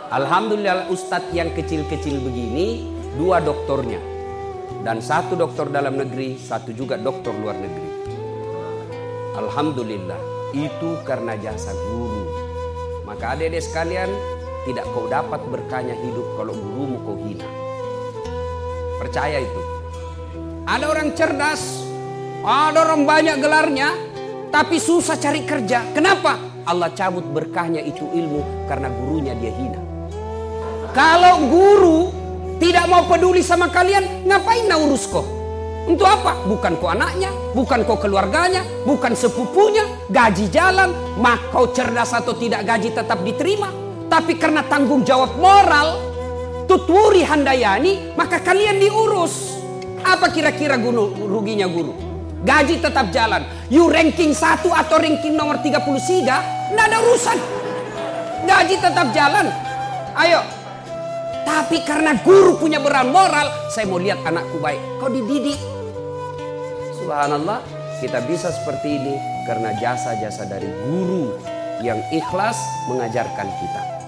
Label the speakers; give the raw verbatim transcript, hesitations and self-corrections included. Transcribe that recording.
Speaker 1: Alhamdulillah ustadz yang kecil-kecil begini, dua doktornya. Dan satu doktor dalam negeri, satu juga doktor luar negeri. Alhamdulillah, itu karena jasa guru. Maka adik-adik sekalian, tidak kau dapat berkahnya hidup kalau gurumu kau hina. Percaya itu. Ada orang cerdas, ada orang banyak gelarnya, tapi susah cari kerja. Kenapa? Allah cabut berkahnya itu ilmu karena gurunya dia hina. Kalau guru tidak mau peduli sama kalian, ngapain nak urus kau? Untuk apa? Bukan kau anaknya, bukan kau keluarganya, bukan sepupunya, gaji jalan, mak kau cerdas atau tidak gaji tetap diterima. Tapi karena tanggung jawab moral, tuturi handayani, maka kalian diurus. Apa kira-kira guru, ruginya guru? Gaji tetap jalan. You ranking satu atau ranking nomor tiga puluh tiga, tidak ada urusan. Gaji tetap jalan. Ayo. Tapi karena guru punya beran moral, saya mau lihat anakku baik. Kau dididik. Subhanallah, kita bisa seperti ini karena jasa-jasa dari guru yang ikhlas mengajarkan kita.